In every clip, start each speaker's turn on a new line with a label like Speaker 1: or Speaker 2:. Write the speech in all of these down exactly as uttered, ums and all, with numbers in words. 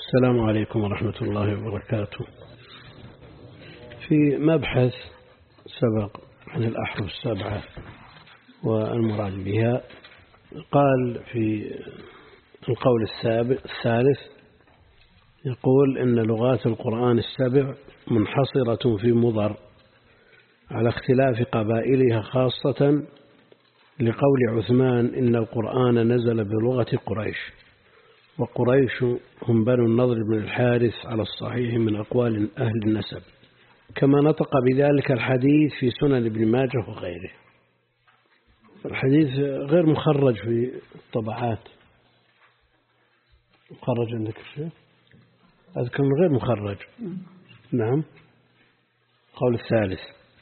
Speaker 1: السلام عليكم ورحمة الله وبركاته. في مبحث سبق عن الأحرف السبعة والمراد بها، قال في القول الثالث يقول إن لغات القرآن السبع منحصرة في مضر على اختلاف قبائلها، خاصة لقول عثمان إن القرآن نزل بلغة قريش، وقريش هم بنو النضر بن الحارث على الصحيح من أقوال أهل النسب، كما نطق بذلك الحديث في سنن ابن ماجه وغيره. الحديث غير مخرج في الطبعات، مخرج عندك الشيء أذكر غير مخرج. نعم. قول الثالث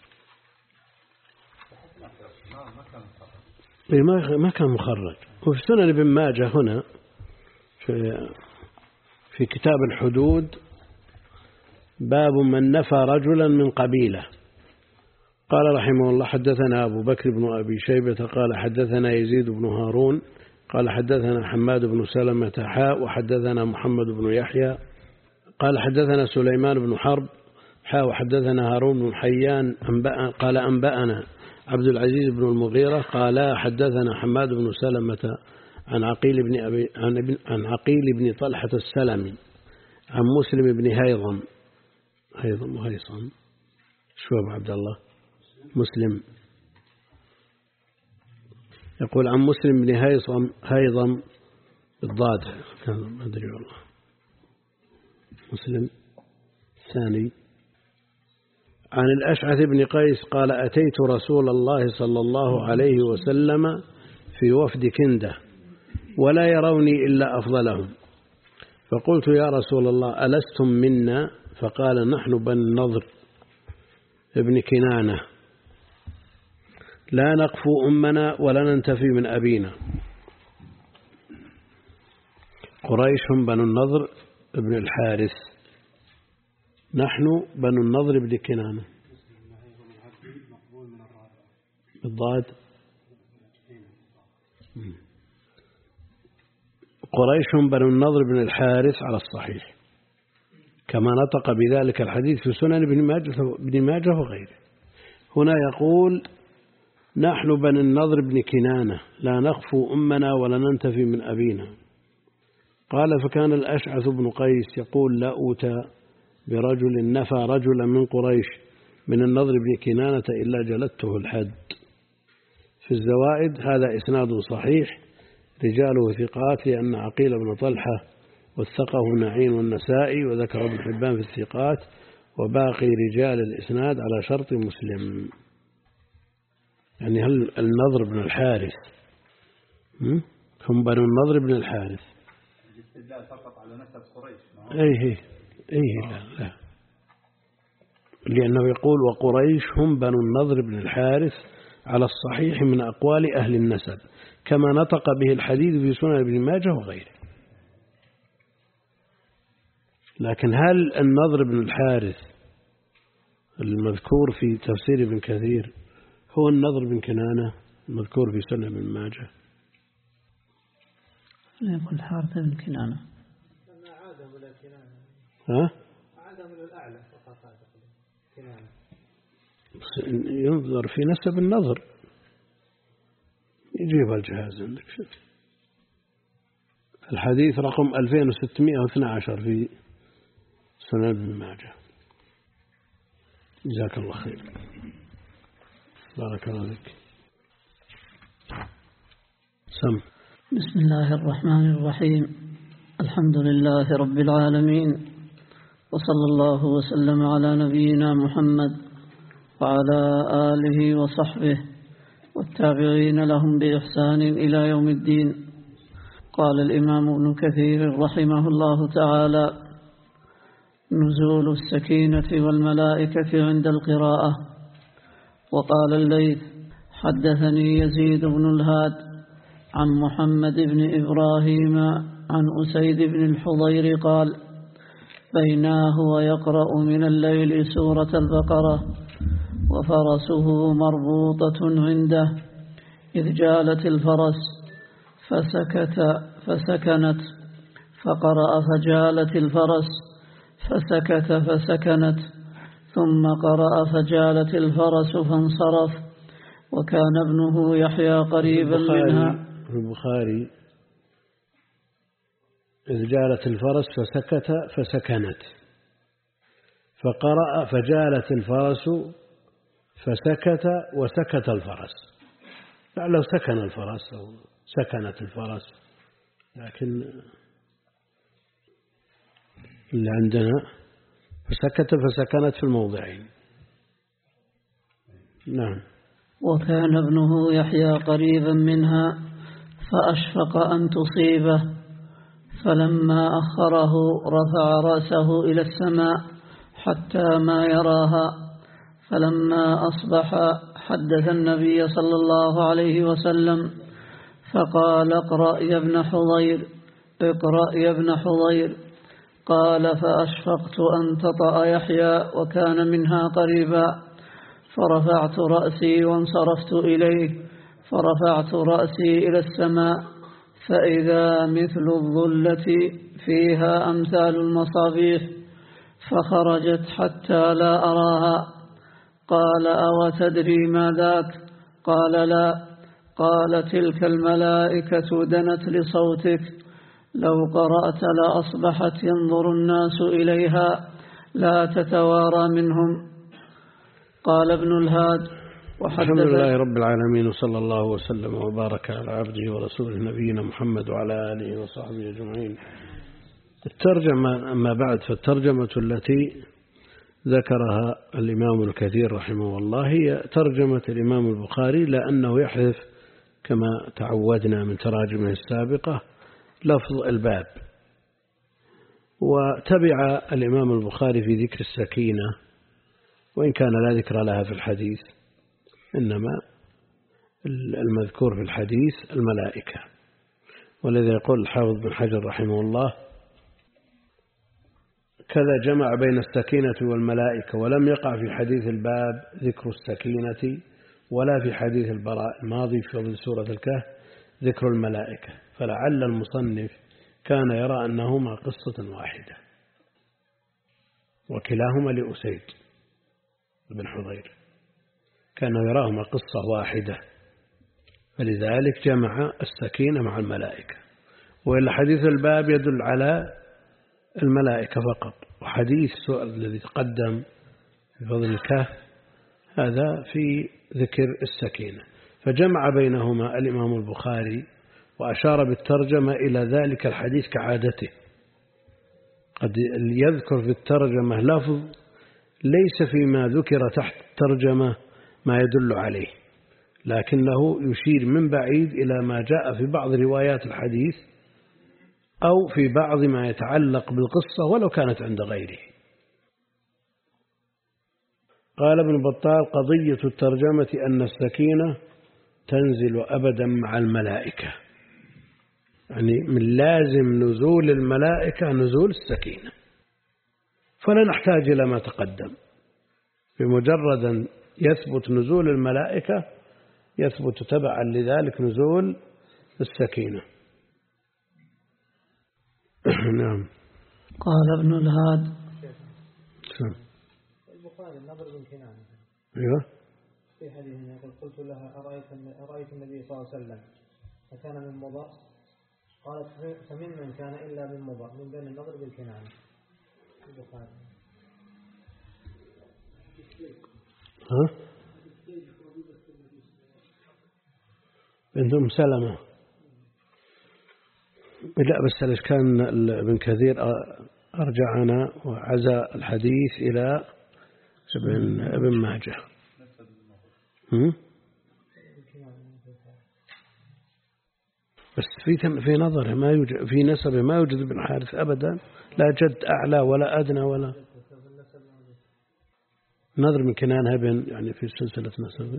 Speaker 1: ما كان مخرج. وفي سنن ابن ماجه هنا في, في كتاب الحدود باب من نفى رجلا من قبيلة، قال رحمه الله حدثنا أبو بكر بن أبي شيبة قال حدثنا يزيد بن هارون قال حدثنا حماد بن سلمة حاء وحدثنا محمد بن يحيى قال حدثنا سليمان بن حرب حاء وحدثنا هارون بن حيان قال أنبأنا عبد العزيز بن المغيرة قال حدثنا حماد بن سلمة عن عقيل بن أبي عن, عن عقيل بن طلحة السلمي عن مسلم بن هيضم هيضم وهيصم شو أبو عبد الله مسلم يقول عن مسلم بن هيصم هيضم بالضاد كان ما أدري والله مسلم الثاني عن الأشعث بن قيس قال أتيت رسول الله صلى الله عليه وسلم في وفد كندة ولا يروني إلا أفضلهم، فقلت يا رسول الله ألستم منا؟ فقال نحن بني النضر ابن كنانة لا نقفو أمنا ولا ننتفي من أبينا. قريش هم بنو النضر ابن الحارث، نحن بنو النضر ابن كنانة بالضاد. قريش هم بنو النضر بن الحارث على الصحيح، كما نطق بذلك الحديث في سنن ابن ماجه وغيره. هنا يقول نحن بنو النضر بن كنانة لا نخفو أمنا ولا ننتفي من أبينا. قال فكان الأشعث بن قيس يقول لا أوتى برجل نفى رجلا من قريش من النضر بن كنانة إلا جلدته الحد. في الزوائد هذا إسناد صحيح رجاله ثقات، لأن عقيل بن طلحة وثقه نعين والنسائي وذكر ابن حبان في الثقات، وباقي رجال الإسناد على شرط مسلم. يعني هل النضر بن الحارث هم بنو النضر بن الحارث؟
Speaker 2: الاستدلال فقط على نسب قريش.
Speaker 1: أيه أيه لا لا، لأنه يقول وقريش هم بنو النضر بن الحارث على الصحيح من أقوال أهل النسب، كما نطق به الحديث في سنن ابن ماجه وغيره. لكن هل النضر بن الحارث المذكور في تفسير ابن كثير هو النضر بن كنانة المذكور في سنن ابن ماجه؟
Speaker 3: لا يقول الحارث بن كنانة.
Speaker 2: عادم إلى كنانة.
Speaker 1: ها؟
Speaker 2: عادم إلى الأعلى فقط كنانة.
Speaker 1: ينظر في نسب النظر. يجيب الجهاز عندك شوف. الحديث رقم ألفين وستمائة واثني عشر في سنن ابن ماجه. جزاك الله خير. بارك الله فيك. سم.
Speaker 3: بسم الله الرحمن الرحيم. الحمد لله رب العالمين، وصلى الله وسلم على نبينا محمد وعلى آله وصحبه والتابعين لهم بإحسان إلى يوم الدين. قال الإمام ابن كثير رحمه الله تعالى: نزول السكينة والملائكة عند القراءة. وقال الليث: حدثني يزيد بن الهاد عن محمد بن إبراهيم عن أسيد بن الحضير قال: بيناه ويقرأ من الليل سورة البقرة وفرسه مربوطة عنده إذ جالت الفرس فسكت فسكنت فقرأ فجالت الفرس فسكت فسكنت، ثم قرأ فجالت الفرس فانصرف، وكان ابنه يحيى قريبا منها.
Speaker 1: البخاري إذ جالت الفرس فسكت فسكنت، فقرأ فجالت الفرس فسكت وسكت الفرس، لو سكن الفرس أو سكنت الفرس، لكن اللي عندنا فسكت فسكنت في الموضعين. نعم.
Speaker 3: وكان ابنه يحيى قريبا منها فأشفق أن تصيبه، فلما أخره رفع رأسه إلى السماء حتى ما يراها، فلما أصبح حدث النبي صلى الله عليه وسلم فقال اقرأ يا ابن حضير، اقرأ يا ابن حضير. قال فأشفقت أن تطأ يحيى وكان منها قريبا، فرفعت رأسي وانصرفت إليه، فرفعت رأسي إلى السماء فإذا مثل الظلة فيها أمثال المصابيح، فخرجت حتى لا أراها. قال أو تدري ما ذاك؟ قال لا. قال تلك الملائكة دنت لصوتك، لو قرأت لأصبحت ينظر الناس إليها لا تتوارى منهم. قال ابن الهاد وحدث.
Speaker 1: الحمد لله رب العالمين، وصلى الله وسلم وبارك على عبده ورسوله نبينا محمد وعلى آله وصحبه أجمعين. الترجمة أما بعد، فالترجمة التي ذكرها الإمام الكثير رحمه الله هي ترجمة الإمام البخاري، لأنه يحذف كما تعودنا من تراجمه السابقة لفظ الباب. وتبع الإمام البخاري في ذكر السكينة، وإن كان لا ذكر لها في الحديث، إنما المذكور في الحديث الملائكة. ولذا يقول الحافظ بن حجر رحمه الله كذا جمع بين السكينة والملائكة، ولم يقع في حديث الباب ذكر السكينة، ولا في حديث البراء الماضي في سورة الكهف ذكر الملائكة، فلعل المصنف كان يرى أنهما قصة واحدة، وكلاهما لأسيد بن حضير، كان يراهما قصة واحدة، فلذلك جمع السكينة مع الملائكة. وإلا حديث الباب يدل على الملائكة فقط، وحديث السؤال الذي تقدم في فضل الكهف هذا في ذكر السكينة، فجمع بينهما الإمام البخاري وأشار بالترجمة إلى ذلك الحديث كعادته، قد يذكر في الترجمة لفظ ليس فيما ذكر تحت الترجمة ما يدل عليه، لكنه يشير من بعيد إلى ما جاء في بعض روايات الحديث أو في بعض ما يتعلق بالقصة ولو كانت عند غيره. قال ابن بطال قضية الترجمة أن السكينة تنزل أبدا مع الملائكة، يعني من لازم نزول الملائكة نزول السكينة، فلا نحتاج إلى ما تقدم، بمجرد أن يثبت نزول الملائكة يثبت تبعا لذلك نزول السكينة. نعم.
Speaker 3: قال ابن الهاد
Speaker 2: البخاري النظر بن كنانة
Speaker 1: أيوه
Speaker 2: في حديث يقول قلت لها أرأيت أرأيت النبي صلى الله عليه وسلم أكان من مضر؟ قالت فممن كان إلا من مضر من بين النظر بالكنانة. البخاري
Speaker 1: ها بنت أم سلمة. لا بس كان ابن كثير أرجعنا وعزى الحديث إلى ابن ابن ماجه. بس في في نظره ما يوجد، في نسبه ما يوجد ابن حارث أبدا، لا جد أعلى ولا أدنى ولا نظر من كنانة ابن، يعني في سلسلة نسبه.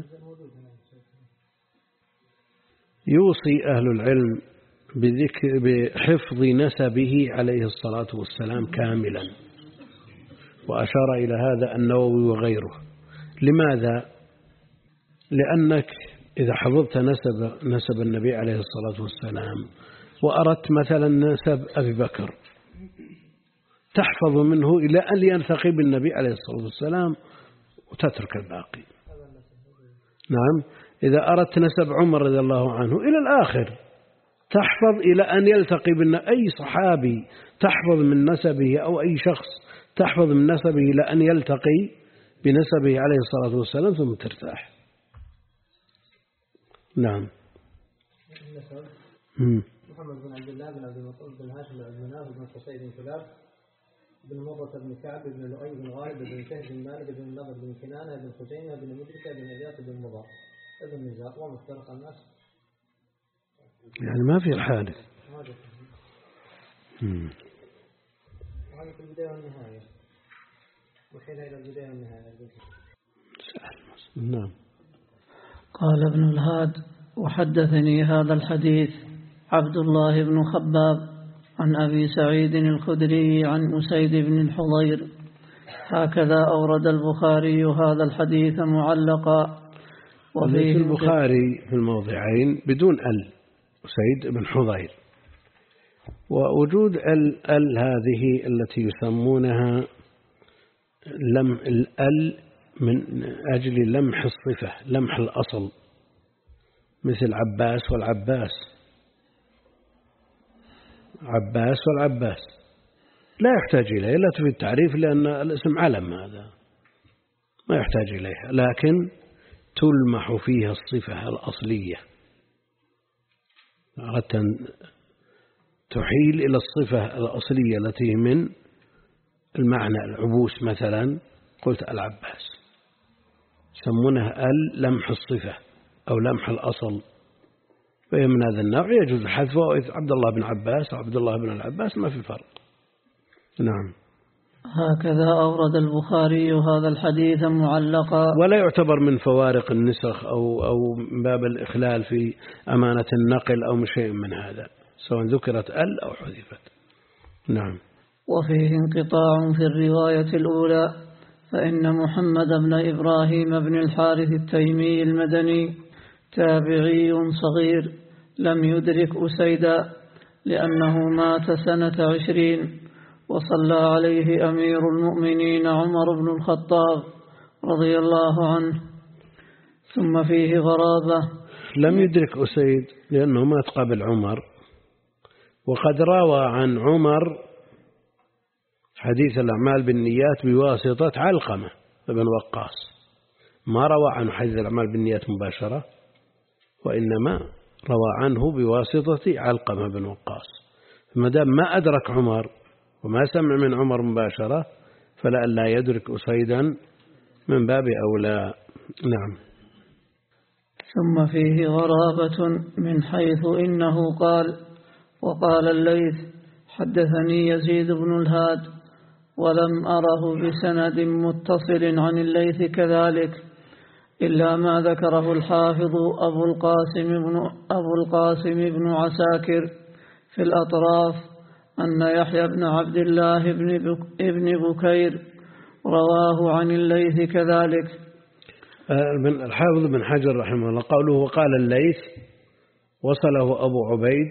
Speaker 1: يوصي أهل العلم بذكر بحفظ نسبه عليه الصلاة والسلام كاملا، وأشار إلى هذا النووي وغيره. لماذا؟ لأنك إذا حفظت نسب نسب النبي عليه الصلاة والسلام وأردت مثلا نسب أبي بكر تحفظ منه إلى أن يلتقي بالنبي عليه الصلاة والسلام وتترك الباقي. نعم، إذا أردت نسب عمر رضي الله عنه إلى الآخر تحفظ إلى أن يلتقي بالنبي. أي صحابي تحفظ من نسبه أو أي شخص تحفظ من نسبه إلى أن يلتقي بنسبه عليه الصلاة والسلام ثم ترتاح. نعم.
Speaker 2: محمد بن عبد الله بن عبد المطلب بن هاشم بن عبد مناف بن قصي بن كلاب بن مرة بن كعب بن لؤي بن غالب بن شهد بن مالك بن النضر بن كنانة بن خزيمة بن مدركة بن إلياس بن مضر ابن نزار ومفترق الناس.
Speaker 1: يعني ما في الحادث.
Speaker 2: هذا في البداية والنهاية وحين إلى البداية والنهاية.
Speaker 1: نعم.
Speaker 3: قال ابن الهاد: وحدثني هذا الحديث عبد الله بن خباب عن أبي سعيد الخدري عن أسيد بن الحضير. هكذا أورد البخاري هذا الحديث معلقا.
Speaker 1: وفيه البخاري في الموضعين بدون ال أسيد بن حضير. ووجود ال ال هذه التي يسمونها لم ال من أجل لمح الصفة، لمح الأصل، مثل عباس والعباس، عباس والعباس لا يحتاج إليه، لا تفيد التعريف لأن الاسم علم، هذا ما يحتاج إليها، لكن تلمح فيها الصفة الأصلية. أردت أن تحيل إلى الصفة الأصلية التي من المعنى العبوس مثلا، قلت العباس، يسمونها ال لمح الصفة أو لمح الأصل، فهي من هذا النوع يجوز حذفه. عبد الله بن عباس أو عبد الله بن العباس ما في فرق. نعم.
Speaker 3: هكذا أورد البخاري هذا الحديث معلقا.
Speaker 1: ولا يعتبر من فوارق النسخ أو أو باب الإخلال في أمانة النقل أو شيء من هذا، سواء ذكرت ال أو حذفت. نعم.
Speaker 3: وفيه انقطاع في الرواية الأولى، فإن محمد بن إبراهيم بن الحارث التيمي المدني تابعي صغير لم يدرك أسيدا، لأنه مات سنة عشرين وصلى عليه أمير المؤمنين عمر بن الخطاب رضي الله عنه. ثم فيه غرابة،
Speaker 1: لم يدرك أسيد لأنه مات قبل عمر، وقد روى عن عمر حديث الأعمال بالنيات بواسطة علقمة بن وقاص، ما روى عنه حديث الأعمال بالنيات مباشرة، وإنما روى عنه بواسطة علقمة بن وقاص. فما دام ما أدرك عمر وما سمع من عمر مباشرة فلألا يدرك أسيدا من باب أولى. نعم.
Speaker 3: ثم فيه غرابة من حيث إنه قال: وقال الليث حدثني يزيد بن الهاد، ولم أره بسند متصل عن الليث كذلك، إلا ما ذكره الحافظ أبو القاسم بن, أبو القاسم بن عساكر في الأطراف أن يحيى بن عبد الله بن, بك ابن بكير رواه عن الليث كذلك.
Speaker 1: الحافظ بن حجر رحمه الله قوله وقال الليث وصله أبو عبيد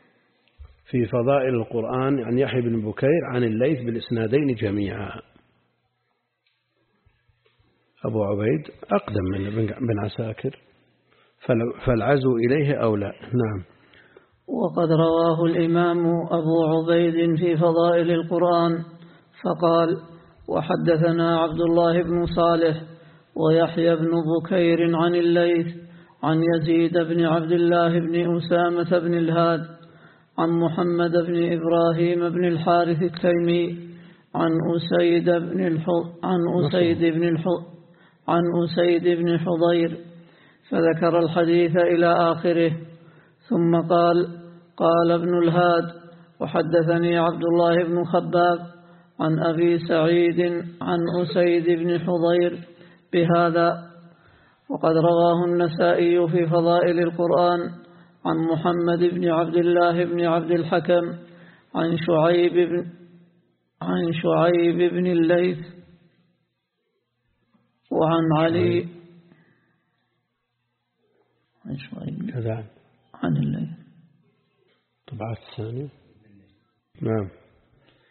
Speaker 1: في فضائل القرآن عن يحيى بن بكير عن الليث بالإسنادين جميعا. أبو عبيد أقدم من بن عساكر فالعزو إليه أولى. نعم.
Speaker 3: وقد رواه الإمام أبو عبيد في فضائل القرآن فقال: وحدثنا عبد الله بن صالح ويحيى بن بكير عن الليث عن يزيد بن عبد الله بن أسامة بن الهاد عن محمد بن إبراهيم بن الحارث التيمي عن أسيد بن الح... عن أسيد بن الح... عن أسيد بن حضير، فذكر الحديث إلى آخره. ثم قال: قال ابن الهاد: وحدثني عبد الله بن خباب عن أبي سعيد عن أسيد بن حضير بهذا. وقد رواه النسائي في فضائل القرآن عن محمد بن عبد الله بن عبد الحكم عن شعيب بن, عن شعيب بن الليث وعن علي عن شعيب
Speaker 1: كذا
Speaker 3: عن الليث.
Speaker 1: طبعات الثانية. نعم.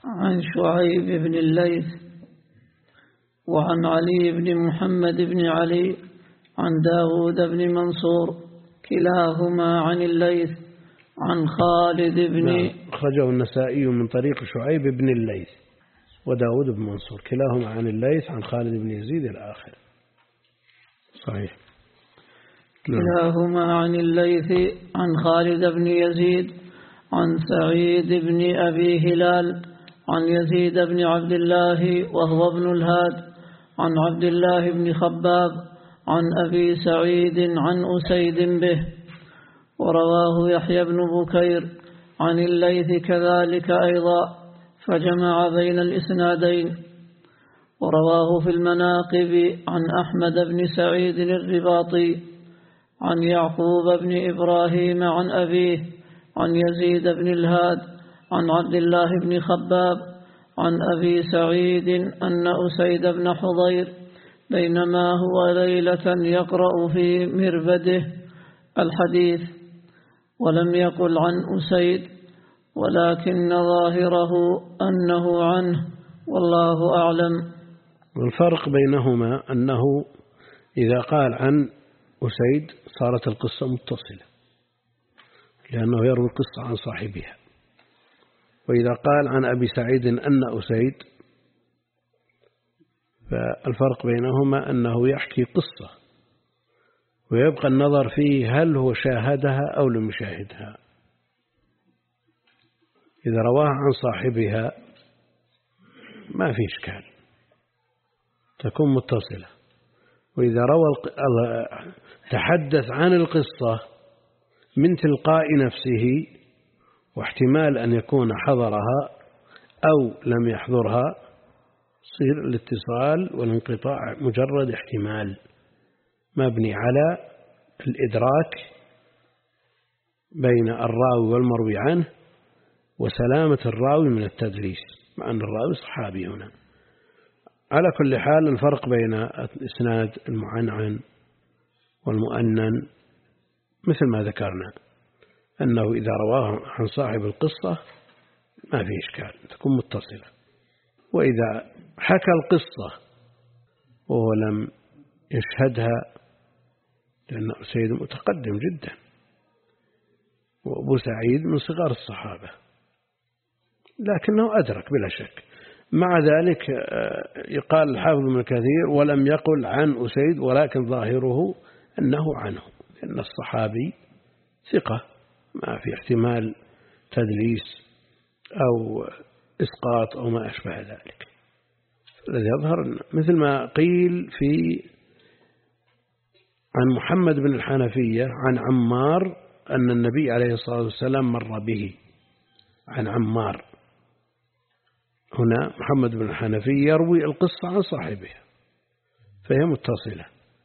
Speaker 3: عن شعيب بن الليث وعن علي بن محمد بن علي عن داود بن منصور كلاهما عن الليث عن خالد بن
Speaker 1: نعم. أخرجه النسائي من طريق شعيب بن الليث وداود بن منصور كلاهما عن الليث عن خالد بن يزيد الآخر صحيح.
Speaker 3: كلاهما عن الليث عن خالد بن يزيد عن سعيد بن أبي هلال عن يزيد بن عبد الله وهو ابن الهاد عن عبد الله بن خباب عن أبي سعيد عن أسيد به. ورواه يحيى بن بكير عن الليث كذلك أيضا فجمع بين الإسنادين. ورواه في المناقب عن أحمد بن سعيد الرباطي عن يعقوب بن إبراهيم عن أبيه عن يزيد بن الهاد عن عبد الله بن خباب عن أبي سعيد أن أسيد بن حضير بينما هو ليلة يقرأ في مربده الحديث ولم يقل عن أسيد ولكن ظاهره أنه عنه والله أعلم.
Speaker 1: والفرق بينهما أنه إذا قال عن أسيد صارت القصة متصلة لأنه يروي القصة عن صاحبها، وإذا قال عن أبي سعيد أن أسيد فالفرق بينهما أنه يحكي قصة ويبقى النظر فيه هل هو شاهدها أو لم يشاهدها. إذا رواها عن صاحبها ما في إشكال تكون متصلة، وإذا روى تحدث عن القصة من تلقاء نفسه واحتمال أن يكون حضرها أو لم يحضرها صير الاتصال والانقطاع مجرد احتمال مبني على الإدراك بين الراوي والمروي عنه وسلامة الراوي من التدليس مع أن الراوي صحابي هنا. على كل حال الفرق بين الإسناد المعنعن والمؤنن مثل ما ذكرنا أنه إذا رواه عن صاحب القصة ما في إشكال تكون متصلة، وإذا حكى القصة وهو لم يشهدها لأن أسيد متقدم جدا وأبو سعيد من صغار الصحابة لكنه أدرك بلا شك. مع ذلك يقال الحافظ ابن كثير ولم يقل عن أسيد ولكن ظاهره أنه عنه لأن الصحابي ثقة ما في احتمال تدليس أو إسقاط أو ما أشبه ذلك. الذي يظهر مثل ما قيل في عن محمد بن الحنفية عن عمار أن النبي عليه الصلاة والسلام مر به عن عمار. هنا محمد بن الحنفية يروي القصة عن صاحبها فهي متصلة.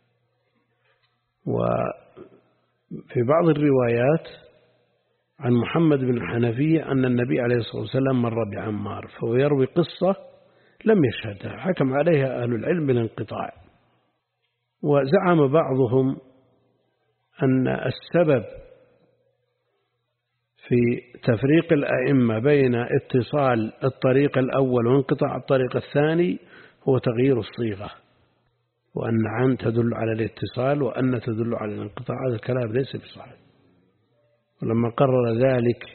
Speaker 1: وفي بعض الروايات عن محمد بن الحنفية أن النبي عليه الصلاة والسلام مر بعمار فهو يروي قصة لم يشهدها حكم عليها أهل العلم بالانقطاع. وزعم بعضهم أن السبب في تفريق الأئمة بين اتصال الطريق الأول وانقطاع الطريق الثاني هو تغيير الصيغة، وأن عن تدل على الاتصال وأن تدل على الانقطاع. هذا الكلام ليس بصحيح. ولما قرر ذلك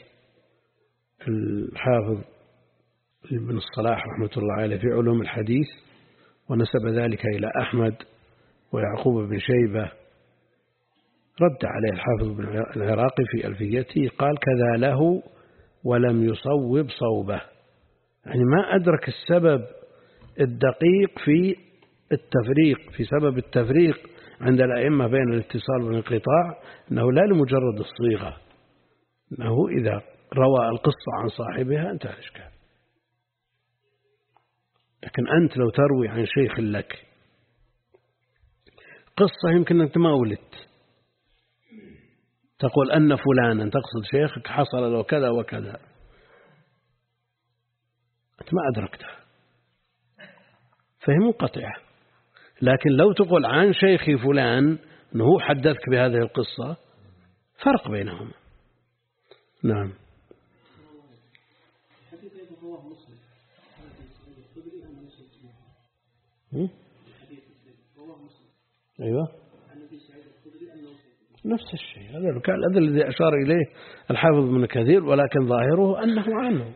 Speaker 1: الحافظ ابن الصلاح رحمة الله عليه في علوم الحديث ونسب ذلك إلى أحمد ويعقوب بن شيبة رد عليه الحافظ بن العراقي في ألفيته قال كذا له ولم يصوب صوبه، يعني ما أدرك السبب الدقيق في التفريق في سبب التفريق عند الأئمة بين الاتصال والانقطاع أنه لا لمجرد الصيغة، أنه إذا روى القصة عن صاحبها انتهى الإشكال. لكن أنت لو تروي عن شيخ لك قصة يمكن أنت ما ولدت تقول أن فلانا تقصد شيخك حصل له كذا وكذا أنت ما أدركتها فهي منقطعة. لكن لو تقول عن شيخي فلان أنه حدثك بهذه القصة فرق بينهم. نعم.
Speaker 4: حديث
Speaker 1: أيوة نفس الشيء، هذا كان الذي أشار إليه الحافظ ابن كثير، ولكن ظاهره أنه عنه،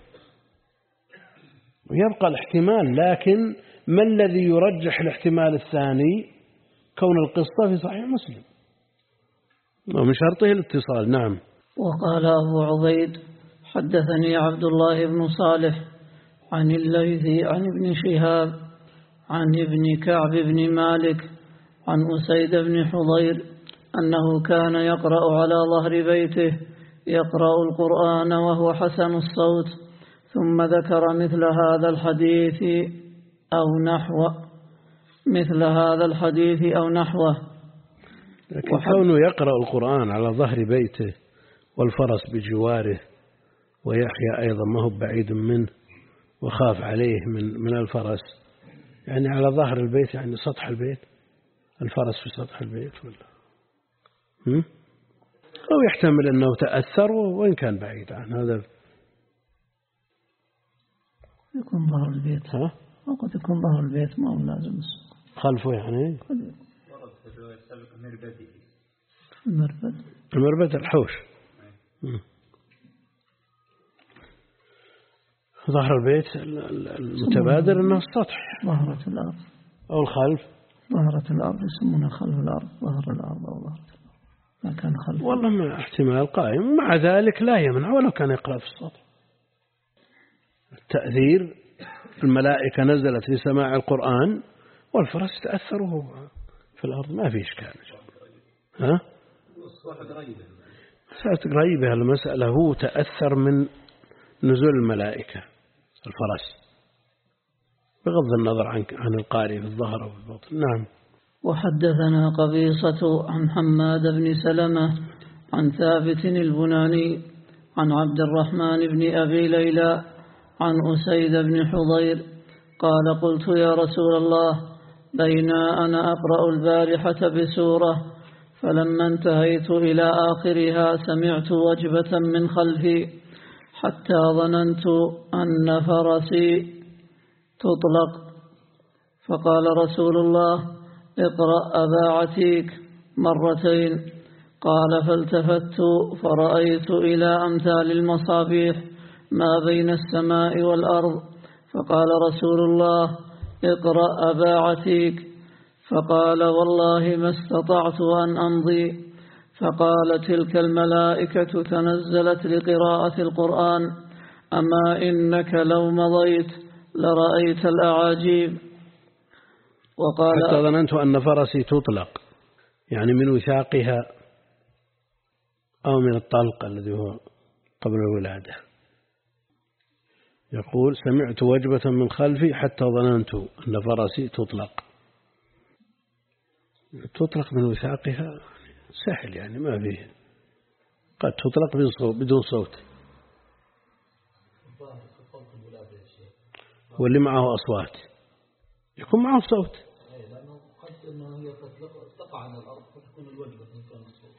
Speaker 1: ويبقى الاحتمال. لكن ما الذي يرجح الاحتمال الثاني؟ كون القصة في صحيح مسلم ومن شرطه الاتصال. نعم.
Speaker 3: وقال أبو عبيد حدثني عبد الله بن صالح عن الليث عن ابن شهاب عن ابن كعب بن مالك عن أسيد بن حضير أنه كان يقرأ على ظهر بيته يقرأ القرآن وهو حسن الصوت، ثم ذكر مثل هذا الحديث أو نحوه مثل هذا الحديث أو نحوه.
Speaker 1: لكن كونه يقرأ القرآن على ظهر بيته والفرس بجواره ويحيى أيضا ما هو بعيد منه وخاف عليه من من الفرس، يعني على ظهر البيت يعني سطح البيت، الفرس في سطح البيت ولا هم؟ أو يحتمل أنه تأثر وإن كان بعيد عن هذا.
Speaker 3: يكون ظهر البيت، ها؟ أو قد يكون ظهر البيت ما هو لازم
Speaker 1: خلفه يعني.
Speaker 3: المربد
Speaker 1: المربد الحوش. ظهر البيت المتبادر أنه السطح،
Speaker 3: ظهرة الأرض
Speaker 1: أو الخلف.
Speaker 3: ظهرة الأرض يسمونها خلف الأرض، ظهر الأرض أو ظهرة الأرض ما كان خلف.
Speaker 1: والله ما احتمال قائم، مع ذلك لا يمنع ولو كان يقرأ في السطح. التأثير الملائكة نزلت لسماع القرآن والفرس تأثره في الأرض، ما في إشكال. ها؟ مسألة قريبة المسألة، هو تأثر من نزول الملائكة الفرس بغض النظر عن عن القارئ في الظهر أو في البطن. نعم.
Speaker 3: وحدثنا قبيصة عن حماد بن سلمة عن ثابت البناني عن عبد الرحمن بن أبي ليلى عن أسيد بن حضير قال قلت يا رسول الله بينا أنا أقرأ البارحة بسورة فلما انتهيت إلى آخرها سمعت وجبة من خلفي حتى ظننت أن فرسي تطلق، فقال رسول الله اقرأ أبا عتيك مرتين. قال فالتفت فرأيت إلى أمثال المصابيح ما بين السماء والأرض، فقال رسول الله اقرأ أبا عتيك، فقال والله ما استطعت أن أمضي. فقال تلك الملائكة تنزلت لقراءة القرآن، أما إنك لو مضيت لرأيت الأعاجيب. وقال
Speaker 1: حتى ظننت أن فرسي تطلق، يعني من وثاقها أو من الطلق الذي هو قبل الولادة. يقول سمعت وجبة من خلفي حتى ظننت أن فرسي تطلق. تطلق من وثاقها سهل، يعني ما فيه، قد تطلق بدون صوت. واللي معه أصوات يكون معه صوت.
Speaker 2: لأنه قد أنه هي تقع على الأرض فتكون الوجبة من كان الصوت.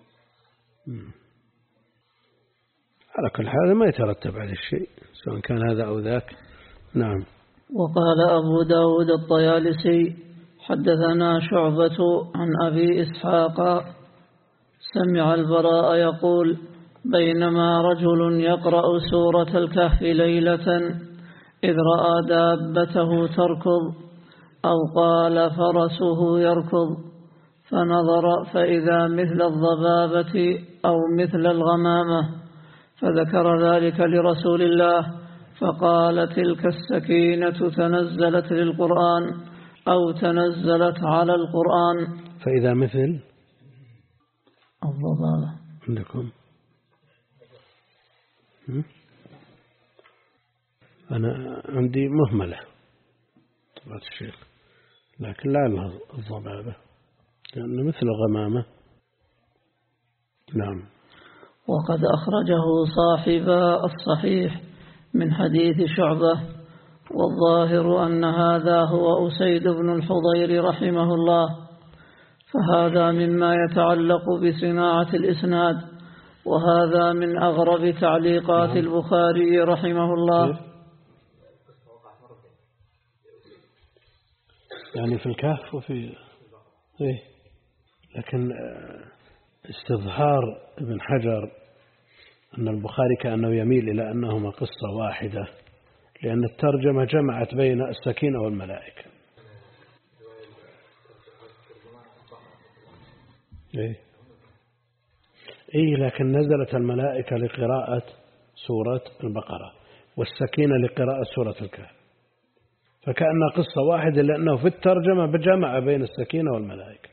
Speaker 1: على كل حال ما يترتب على الشيء سواء كان هذا أو ذاك. نعم.
Speaker 3: وقال أبو داود الطيالسي حدثنا شعبة عن أبي إسحاق سمع البراء يقول بينما رجل يقرأ سورة الكهف ليلة إذ رأى دابته تركض أو قال فرسه يركض، فنظر فإذا مثل الضبابة أو مثل الغمامة، فذكر ذلك لرسول الله فقال تلك السكينة تنزلت للقرآن أو تنزلت على القرآن.
Speaker 1: فإذا مثل
Speaker 3: الضبابة
Speaker 1: عندكم أنا عندي مهملة طبعا الشيخ، لكن لا لها الضبابة لأنه مثل الغمامة. نعم.
Speaker 3: وقد أخرجه صاحب الصحيح من حديث شعبة، والظاهر أن هذا هو أسيد بن الحضير رحمه الله، فهذا مما يتعلق بصناعة الإسناد، وهذا من أغرب تعليقات البخاري رحمه الله.
Speaker 1: يعني في الكهف وفي إيه. لكن استظهار ابن حجر أن البخاري كأنه يميل إلى أنهما قصة واحدة، لأن الترجمة جمعت بين السكينة والملائكة. إيه. إيه لكن نزلت الملائكة لقراءة سورة البقرة والسكينة لقراءة سورة الكهف، فكأنها قصة واحدة لأنه في الترجمة بجمع بين السكينة والملائكة.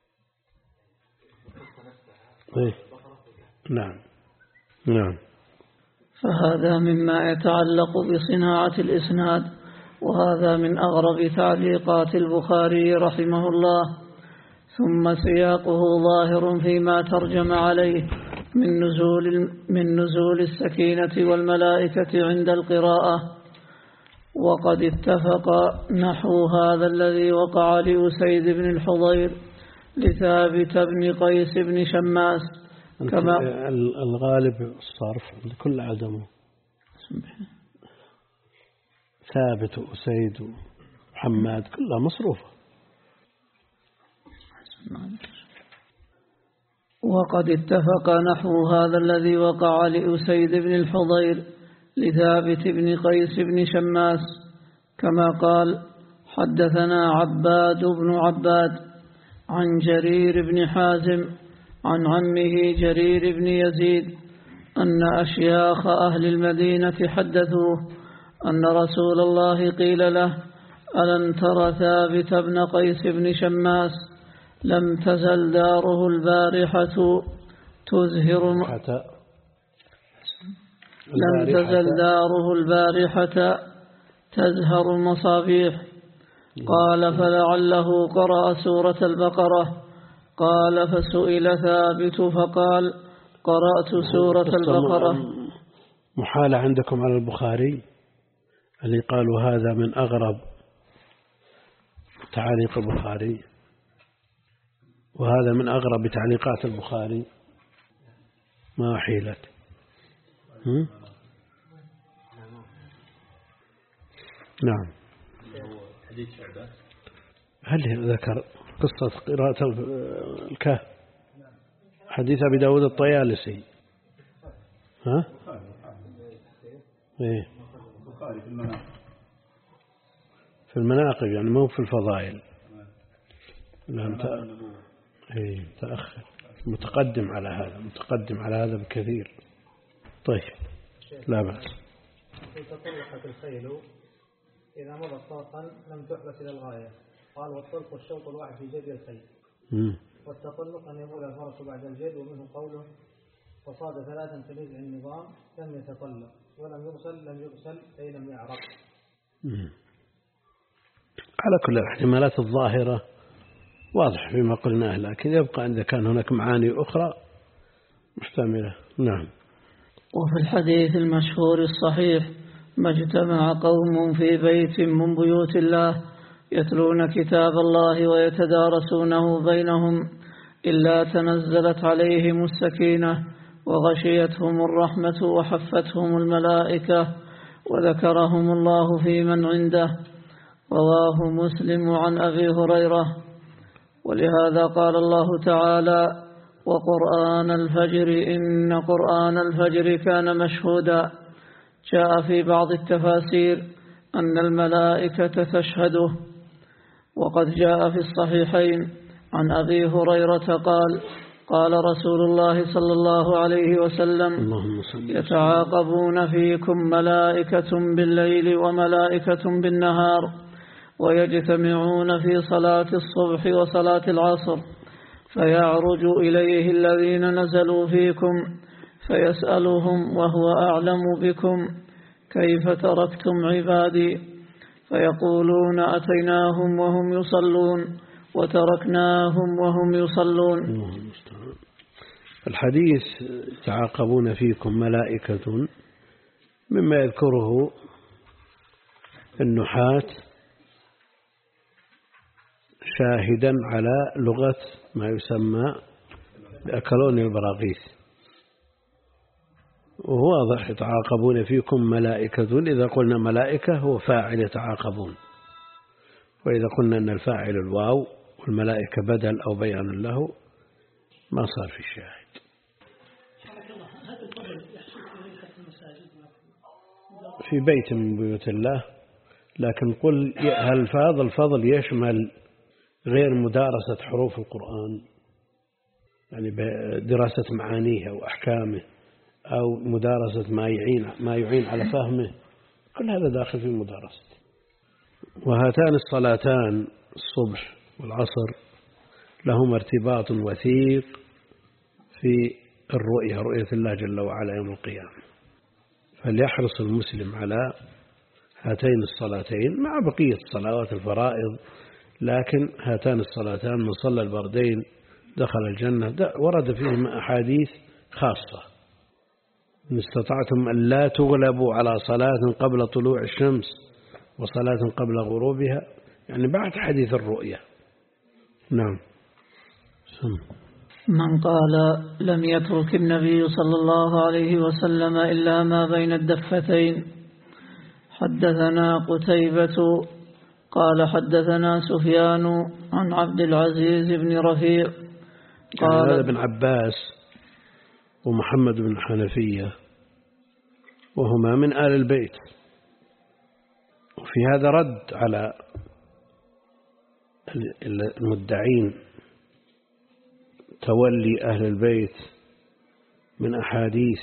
Speaker 1: إيه. نعم نعم.
Speaker 3: فهذا مما يتعلق بصناعة الإسناد، وهذا من أغرب تعليقات البخاري رحمه الله. ثم سياقه ظاهر فيما ترجم عليه من نزول من نزول السكينة والملائكة عند القراءة. وقد اتفق نحو هذا الذي وقع لأسيد بن الحضير لثابت بن قيس بن شماس، كما
Speaker 1: الغالب الصرف لكل عدمه ثابت وأسيد وحماد كلها مصروفة.
Speaker 3: وقد اتفق نحو هذا الذي وقع لأسيد بن الحضير لثابت بن قيس بن شماس، كما قال: حدثنا عباد بن عباد عن جرير بن حازم عن عمه جرير بن يزيد أن أشياخ أهل المدينة حدثوه أن رسول الله قيل له: ألم تر ثابت بن قيس بن شماس لم تزل داره البارحة تزهر لم تزل داره البارحة تزهر المصابيح. قال: فلعله قرأ سورة البقرة. قال: فسئل ثابت فقال: قرأت سورة البقرة.
Speaker 1: محالة عندكم على البخاري اللي قالوا هذا من أغرب تعليق البخاري، وهذا من أغرب تعليقات البخاري، ما حيلت. نعم. هل ذكر قصة قراءة الكهف؟ حديث أبي داود الطيالسي. ها؟ إيه. في المناقب يعني مو في الفضائل. لا إيه تأخر، متقدم على هذا متقدم على هذا بكثير. طيب لا بأس.
Speaker 2: تطلقت الخيل إذا مضت طرقا لم تحبس إلى الغاية. قال: والطلق الشوط الواحد في جد الخيل. والتطلق أن يقول الفرس بعد الجد، ومنه قوله: فصاد ثلاثا في نزع النظام لم يتطلق ولم يغسل لم يغسل أي لم يعرق.
Speaker 1: على كل الاحتمالات الظاهرة واضح فيما قلناه، لكن يبقى إذا كان هناك معاني أخرى محتملة. نعم.
Speaker 3: وفي الحديث المشهور الصحيح: ما اجتمع قوم في بيت من بيوت الله يتلون كتاب الله ويتدارسونه بينهم إلا تنزلت عليهم السكينة وغشيتهم الرحمة وحفتهم الملائكة وذكرهم الله في من عنده. رواه مسلم عن أبي هريرة. ولهذا قال الله تعالى: وقرآن الفجر إن قرآن الفجر كان مشهودا. جاء في بعض التفاسير أن الملائكة تشهده. وقد جاء في الصحيحين عن أبي هريرة قال: قال رسول الله صلى الله عليه وسلم: يتعاقبون فيكم ملائكة بالليل وملائكة بالنهار، ويجتمعون في صلاة الصبح وصلاة العصر، فيعرج إليه الذين نزلوا فيكم فيسألهم وهو أعلم بكم: كيف تركتم عبادي؟ فيقولون: أتيناهم وهم يصلون وتركناهم وهم يصلون.
Speaker 1: الحديث تعاقبون فيكم ملائكة مما يذكره النحاة شاهدا على لغة ما يسمى بأكلون البراغيث، وهو واضح: يتعاقبون فيكم ملائكة. إذا قلنا ملائكة هو فاعل يتعاقبون، وإذا قلنا أن الفاعل الواو والملائكة بدل أو بيان له ما صار في الشاهد. في بيت من بيوت الله، لكن قل هل الفاضل الفضل يشمل غير مدارسة حروف القرآن، يعني دراسة معانيه أو أحكامه أو مدارسة ما يعين ما يعين على فهمه، كل هذا داخل في مدارسته. وهاتان الصلاتان الصبح والعصر لهما ارتباط وثيق في الرؤية، رؤية الله جل وعلا يوم القيامة، فليحرص المسلم على هاتين الصلاتين مع بقية الصلوات الفرائض، لكن هاتان الصلاتان من صلى البردين دخل الجنة، ورد فيهما أحاديث خاصة: إن استطعتم أن لا تغلبوا على صلاة قبل طلوع الشمس وصلاة قبل غروبها، يعني بعد حديث الرؤية. نعم. سم.
Speaker 3: من قال لم يترك النبي صلى الله عليه وسلم إلا ما بين الدفتين. حدثنا قتيبة قال حدثنا سفيان عن عبد العزيز بن رفيع
Speaker 1: قال هذا ابن عباس ومحمد بن حنفية وهما من آل البيت، وفي هذا رد على المدعين تولي أهل البيت من أحاديث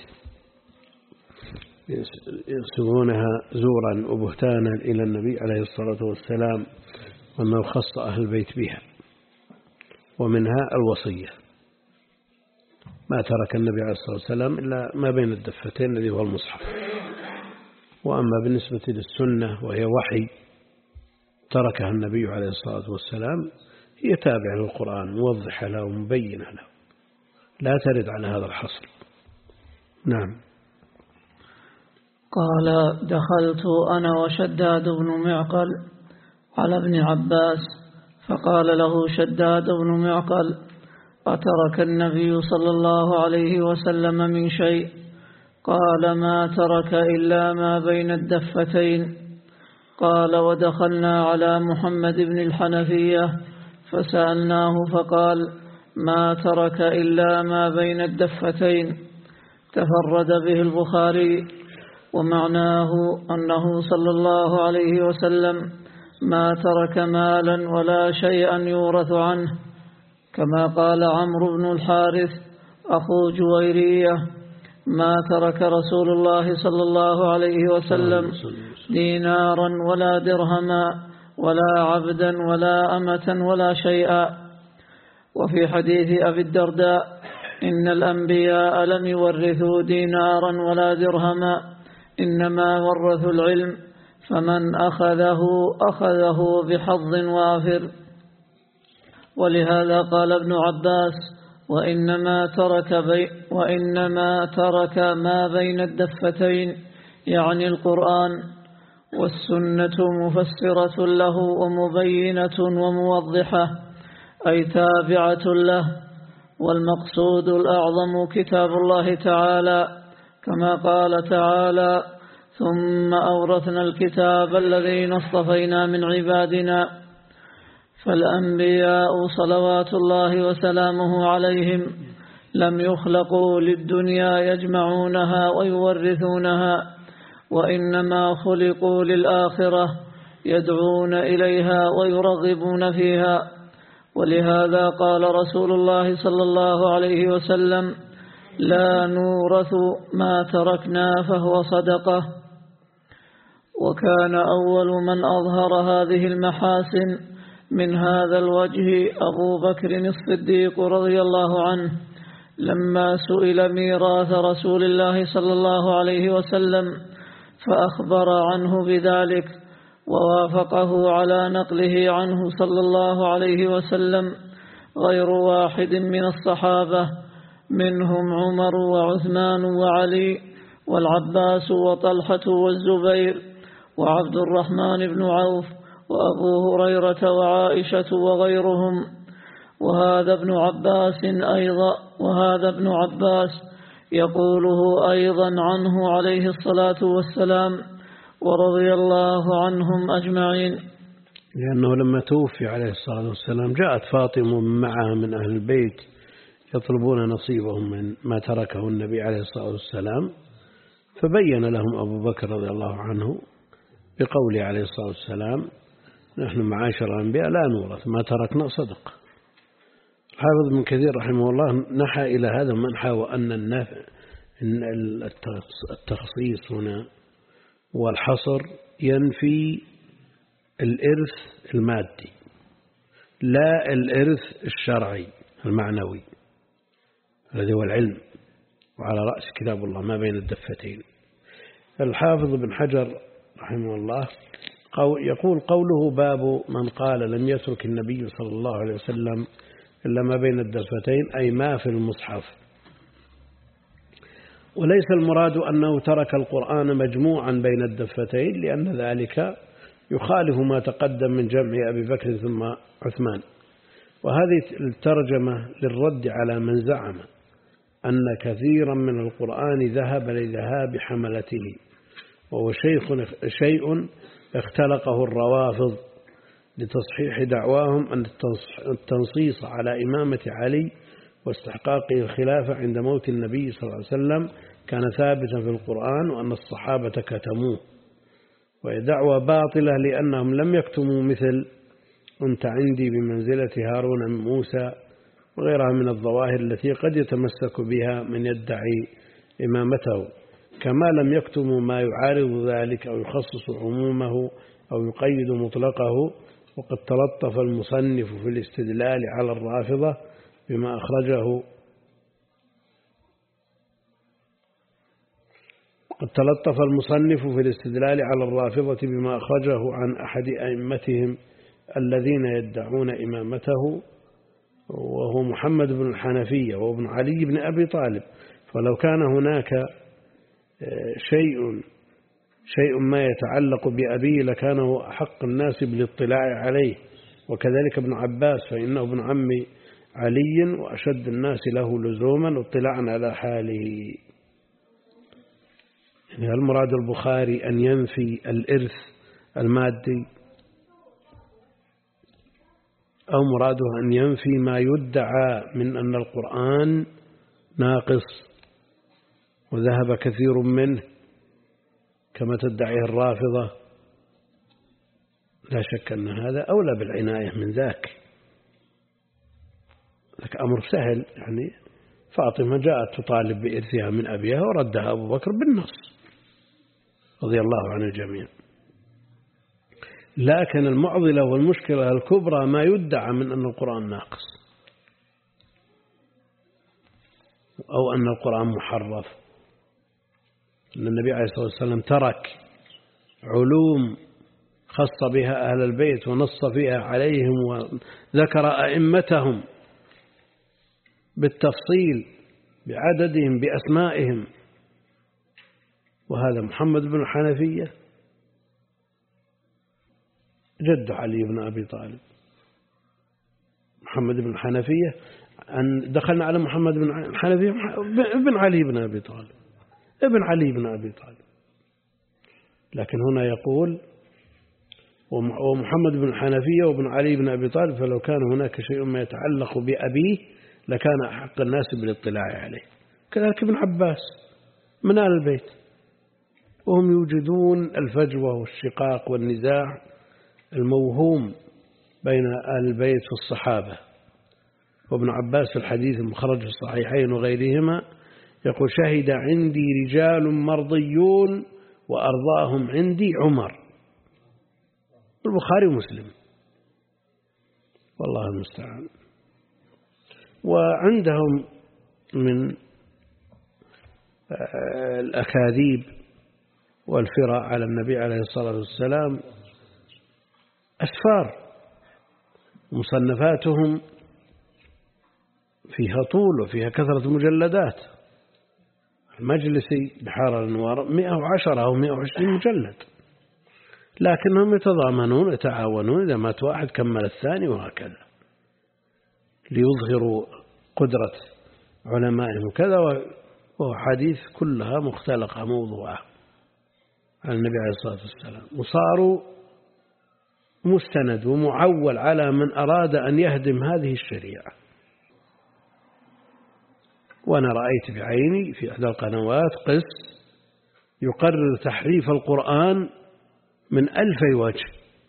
Speaker 1: ينسبونها زورا وبهتانا إلى النبي عليه الصلاة والسلام، وأنه خص أهل البيت بها، ومنها الوصية: ما ترك النبي عليه الصلاة والسلام إلا ما بين الدفتين الذي هو المصحف. وأما بالنسبة للسنة وهي وحي تركها النبي عليه الصلاة والسلام، هي تابعة للقرآن موضحة له ومبينة له، لا ترد على هذا الحصر. نعم.
Speaker 3: قال دخلت أنا وشداد بن معقل على ابن عباس فقال له شداد بن معقل: أترك النبي صلى الله عليه وسلم من شيء؟ قال: ما ترك إلا ما بين الدفتين. قال: ودخلنا على محمد بن الحنفية فسألناه فقال: ما ترك إلا ما بين الدفتين. تفرد به البخاري، ومعناه أنه صلى الله عليه وسلم ما ترك مالا ولا شيئا يورث عنه، كما قال عمرو بن الحارث أخو جويرية: ما ترك رسول الله صلى الله عليه وسلم دينارا ولا درهما ولا عبدا ولا أمة ولا شيئا. وفي حديث أبي الدرداء: إن الأنبياء لم يورثوا دينارا ولا درهما، إنما ورثوا العلم، فمن أخذه أخذه بحظ وافر. ولهذا قال ابن عباس: وإنما ترك, بي وإنما ترك ما بين الدفتين، يعني القرآن، والسنة مفسرة له ومبينة وموضحة، أي تابعة له، والمقصود الأعظم كتاب الله تعالى، كما قال تعالى: ثم أورثنا الكتاب الذين اصطفينا من عبادنا. فالأنبياء صلوات الله وسلامه عليهم لم يخلقوا للدنيا يجمعونها ويورثونها، وإنما خلقوا للآخرة يدعون إليها ويرغبون فيها. ولهذا قال رسول الله صلى الله عليه وسلم: لا نورث ما تركنا فهو صدقة. وكان أول من أظهر هذه المحاسن من هذا الوجه أبو بكر الصديق رضي الله عنه، لما سئل ميراث رسول الله صلى الله عليه وسلم فأخبر عنه بذلك، ووافقه على نقله عنه صلى الله عليه وسلم غير واحد من الصحابة، منهم عمر وعثمان وعلي والعباس وطلحة والزبير وعبد الرحمن بن عوف وأبو هريرة وعائشة وغيرهم. وهذا ابن عباس أيضا وهذا ابن عباس يقوله أيضا عنه عليه الصلاة والسلام، ورضي الله عنهم أجمعين.
Speaker 1: لأنه لما توفي عليه الصلاة والسلام جاءت فاطمة معها من أهل البيت يطلبون نصيبهم من ما تركه النبي عليه الصلاة والسلام، فبين لهم أبو بكر رضي الله عنه بقوله عليه الصلاة والسلام: نحن معاشر الأنبياء لا نورث، ما تركنا صدق. الحافظ ابن كثير رحمه الله نحى إلى هذا المنحى، وأن إن التخصيص هنا والحصر ينفي الإرث المادي لا الإرث الشرعي المعنوي الذي هو العلم، وعلى رأس كتاب الله ما بين الدفتين. الحافظ بن حجر رحمه الله يقول: قوله باب من قال لم يترك النبي صلى الله عليه وسلم إلا ما بين الدفتين، أي ما في المصحف، وليس المراد أنه ترك القرآن مجموعا بين الدفتين، لأن ذلك يخالف ما تقدم من جمع أبي بكر ثم عثمان. وهذه الترجمة للرد على من زعم أن كثيرا من القرآن ذهب لذهاب حملته، وهو شيء اختلقه الروافض لتصحيح دعواهم أن التنصيص على إمامة علي واستحقاقه الخلافة عند موت النبي صلى الله عليه وسلم كان ثابتا في القرآن، وأن الصحابة كتموه، وهي دعوة باطلة لأنهم لم يكتموا مثل أنت عندي بمنزلة هارون من موسى وغيرها من الظواهر التي قد يتمسك بها من يدعي إمامته، كما لم يكتموا ما يعارض ذلك أو يخصص عمومه أو يقيد مطلقه. وقد تلطف المصنف في الاستدلال على الرافضة بما أخرجه قد تلطف المصنف في الاستدلال على الرافضة بما أخرجه عن أحد أئمتهم الذين يدعون إمامته، وهو محمد بن الحنفية وابن علي بن أبي طالب. فلو كان هناك شيء شيء ما يتعلق بأبيه لكانه أحق الناس بالاطلاع عليه، وكذلك ابن عباس فإنه ابن عم علي وأشد الناس له لزوما واطلاعا على حاله. يعني هل مراد البخاري أن ينفي الإرث المادي، أو مراده أن ينفي ما يدعى من أن القرآن ناقص وذهب كثير منه كما تدعيه الرافضة؟ لا شك أن هذا أولى بالعناية من ذاك. لك أمر سهل، يعني فاطمة جاءت تطالب بإرثها من أبيها وردها أبو بكر بالنص رضي الله عن الجميع. لكن المعضلة والمشكلة الكبرى ما يدعى من أن القرآن ناقص أو أن القرآن محرف، أن النبي عليه الصلاة والسلام ترك علوم خص بها أهل البيت ونص فيها عليهم وذكر أئمتهم بالتفصيل بعددهم بأسمائهم، وهذا محمد بن الحنفية جد علي بن أبي طالب. محمد بن الحنفية أن دخلنا على محمد بن الحنفية ابن علي بن أبي طالب ابن علي بن أبي طالب، لكن هنا يقول ومحمد بن الحنفية وابن علي بن أبي طالب، فلو كان هناك شيء ما يتعلق بأبيه لكان أحق الناس بالاطلاع عليه. كذلك ابن عباس من آل البيت، وهم يوجدون الفجوة والشقاق والنزاع الموهوم بين آل البيت والصحابة. وابن عباس في الحديث المخرج في الصحيحين وغيرهما يقول: شهد عندي رجال مرضيون وأرضاهم عندي عمر. البخاري ومسلم، والله المستعان. وعندهم من الأكاذيب والفراء على النبي عليه الصلاة والسلام أسفار، مصنفاتهم فيها طول وفيها كثرة مجلدات. المجلسي بحار الأنوار مئة وعشرة أو مئة وعشرين مجلد، لكنهم يتضامنون يتعاونون، إذا مات واحد كمل الثاني، وهكذا ليظهروا قدرة علمائهم وكذا، وحديث كلها مختلقة موضوعة عن النبي عليه الصلاة والسلام. وصاروا مستند ومعول على من أراد أن يهدم هذه الشريعة. وأنا رأيت بعيني في إحدى القنوات قس يقرر تحريف القرآن من ألفي وجه،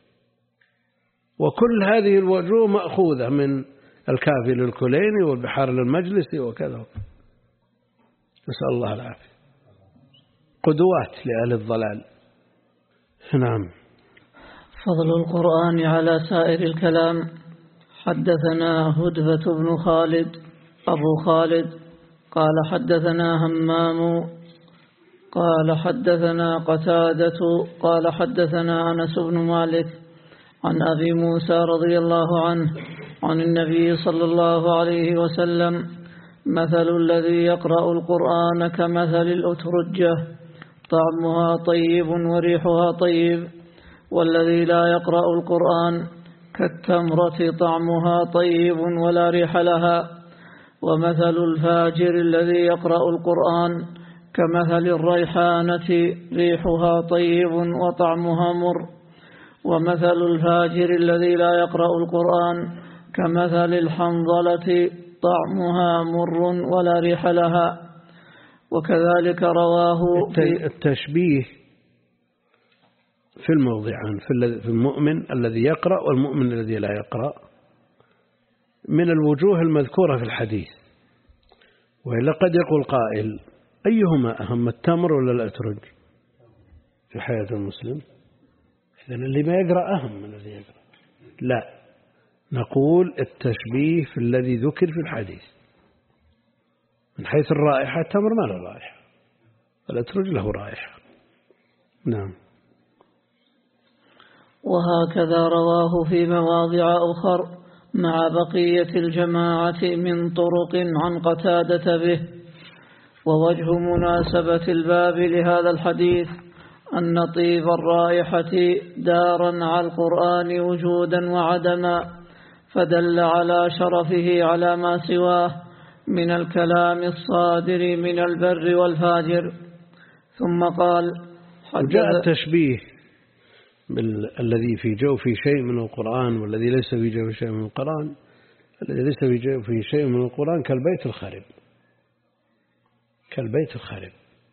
Speaker 1: وكل هذه الوجوه مأخوذة من الكافي للكليني والبحار للمجلسي وكذا. نسأل الله العافية. قدوات لأهل الضلال. نعم.
Speaker 3: فضل القرآن على سائر الكلام. حدثنا هدبة بن خالد أبو خالد قال حدثنا همام قال حدثنا قتادة قال حدثنا أنس بن مالك عن أبي موسى رضي الله عنه عن النبي صلى الله عليه وسلم: مثل الذي يقرأ القرآن كمثل الأترجة طعمها طيب وريحها طيب، والذي لا يقرأ القرآن كالتمرة طعمها طيب ولا ريح لها. ومثل الفاجر الذي يقرأ القرآن كمثل الريحانة ريحها طيب وطعمها مر. ومثل الفاجر الذي لا يقرأ القرآن كمثل الحنظلة طعمها مر ولا ريح لها. وكذلك رواه
Speaker 1: التشبيه في الموضعان، في المؤمن الذي يقرأ والمؤمن الذي لا يقرأ، من الوجوه المذكورة في الحديث. وإلا قد يقول قائل: أيهما أهم، التمر ولا الأترج في حياة المسلم؟ إذن اللي ما يقرأ أهم من الذي يقرأ. لا، نقول التشبيه في الذي ذكر في الحديث. من حيث الرائحة التمر ما له رائحة، الأترج له رائحة. نعم.
Speaker 3: وهكذا رواه في مواضع أخر مع بقية الجماعة من طرق عن قتادة به. ووجه مناسبة الباب لهذا الحديث أن طيب الرائحة دارا على القرآن وجودا وعدما، فدل على شرفه على ما سواه من الكلام الصادر من البر والفاجر. ثم قال:
Speaker 1: وجاء التشبيه الذي في جوف شيء من القرآن والذي ليس في جوف شيء من القرآن. الذي ليس في جوف شيء من القرآن كالبيت الخرب، كالبيت الخرب،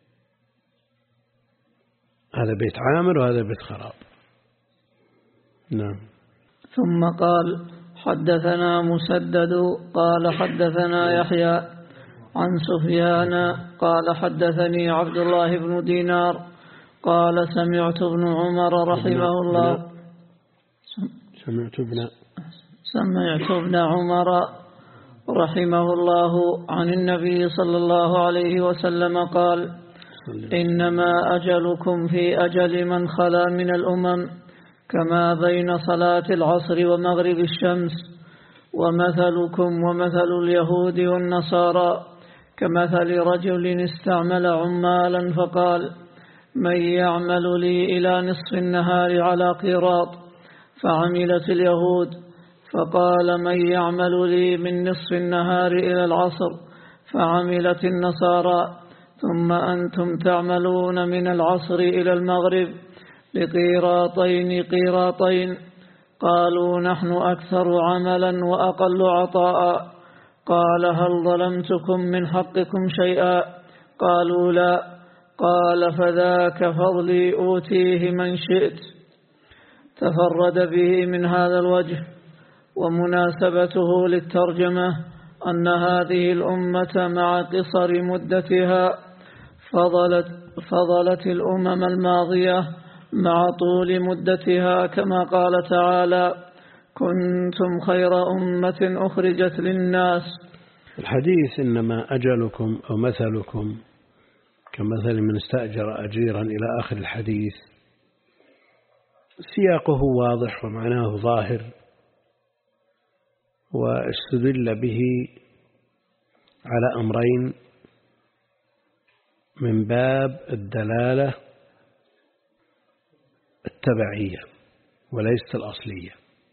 Speaker 1: هذا بيت عامر وهذا بيت خراب. نعم.
Speaker 3: ثم قال: حدثنا مسدد قال حدثنا يحيى عن سفيان قال حدثني عبد الله بن دينار قال سمعت ابن عمر رحمه الله
Speaker 1: سمعت ابن
Speaker 3: سمعت ابن عمر رحمه الله عن النبي صلى الله عليه وسلم قال: إنما أجلكم في أجل من خلا من الأمم كما بين صلاة العصر ومغرب الشمس، ومثلكم ومثل اليهود والنصارى كمثل رجل استعمل عمالا فقال: من يعمل لي إلى نصف النهار على قيراط، فعملت اليهود. فقال: من يعمل لي من نصف النهار إلى العصر، فعملت النصارى. ثم أنتم تعملون من العصر إلى المغرب لقيراطين قيراطين. قالوا: نحن أكثر عملا وأقل عطاء. قال: هل ظلمتكم من حقكم شيئا؟ قالوا: لا. قال: فذاك فضلي أوتيه من شئت. تفرد به من هذا الوجه. ومناسبته للترجمة أن هذه الأمة مع قصر مدتها فضلت, فضلت الأمم الماضية مع طول مدتها، كما قال تعالى: كنتم خير أمة أخرجت للناس.
Speaker 1: الحديث إنما أجلكم أو مثلكم كمثل من استأجر أجيرا إلى آخر الحديث، سياقه واضح ومعناه ظاهر، واستدل به على أمرين من باب الدلالة التبعية وليست الأصلية،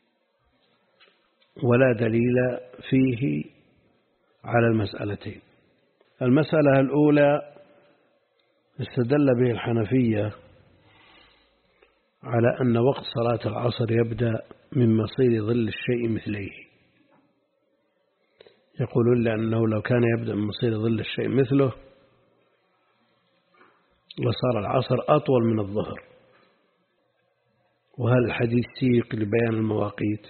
Speaker 1: ولا دليل فيه على المسألتين. المسألة الأولى استدل به الحنفية على أن وقت صلاة العصر يبدأ من مصير ظل الشيء مثليه. يقولون لأنه لو كان يبدأ من مصير ظل الشيء مثله لصار العصر أطول من الظهر. وهل الحديث سيق لبيان المواقيت؟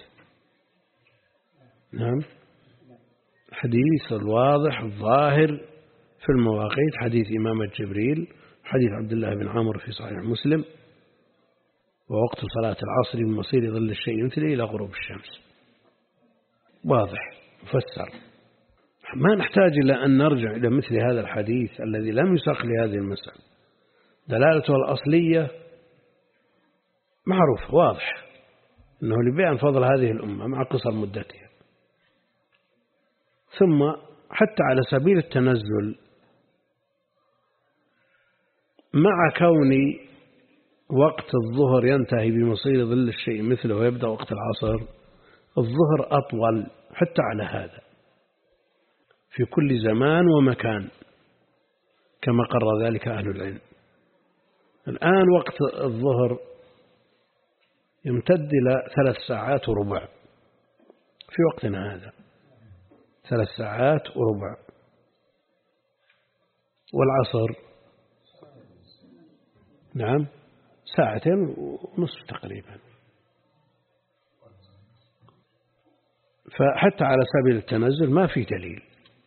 Speaker 1: نعم، الحديث الواضح الظاهر في المواقيت حديث إمامة جبريل، حديث عبد الله بن عمرو في صحيح مسلم، ووقت صلاة العصر من مصير ظل الشيء مثله إلى غروب الشمس. واضح مفسر، ما نحتاج إلى أن نرجع إلى مثل هذا الحديث الذي لم يسق لهذه المسألة. دلالته الأصلية معروف واضح أنه لبيان فضل هذه الأمة مع قصر مدتها. ثم حتى على سبيل التنزل، مع كون وقت الظهر ينتهي بمصير ظل الشيء مثله ويبدأ وقت العصر، الظهر أطول حتى على هذا في كل زمان ومكان كما قرر ذلك أهل العلم. الآن وقت الظهر يمتد إلى ثلاث ساعات وربع في وقتنا هذا، ثلاث ساعات وربع. والعصر نعم ساعتين ونصف تقريبا. فحتى على سبيل التنزل ما في دليل.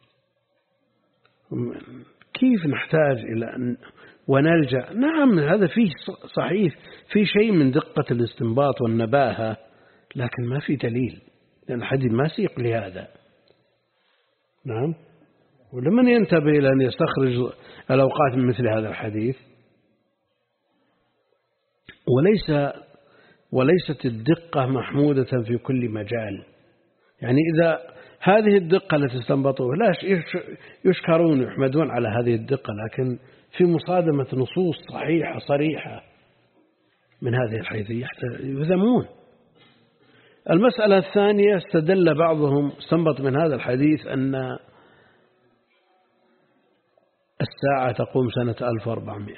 Speaker 1: كيف نحتاج إلى أن ونلجأ؟ نعم هذا فيه صحيح في شيء من دقة الاستنباط والنباهة، لكن ما في دليل لأن الحديث ما سيق لهذا. نعم، ولمن ينتبه إلى أن يستخرج الأوقات من مثل هذا الحديث؟ وليس وليست الدقة محمودة في كل مجال. يعني إذا هذه الدقة التي استنبطوها لا يشكرون ويحمدون على هذه الدقة، لكن في مصادمة نصوص صحيحة صريحة من هذه الحيثية يذمون. المسألة الثانية، استدل بعضهم استنبط من هذا الحديث أن الساعة تقوم سنة ألف وأربعمائة.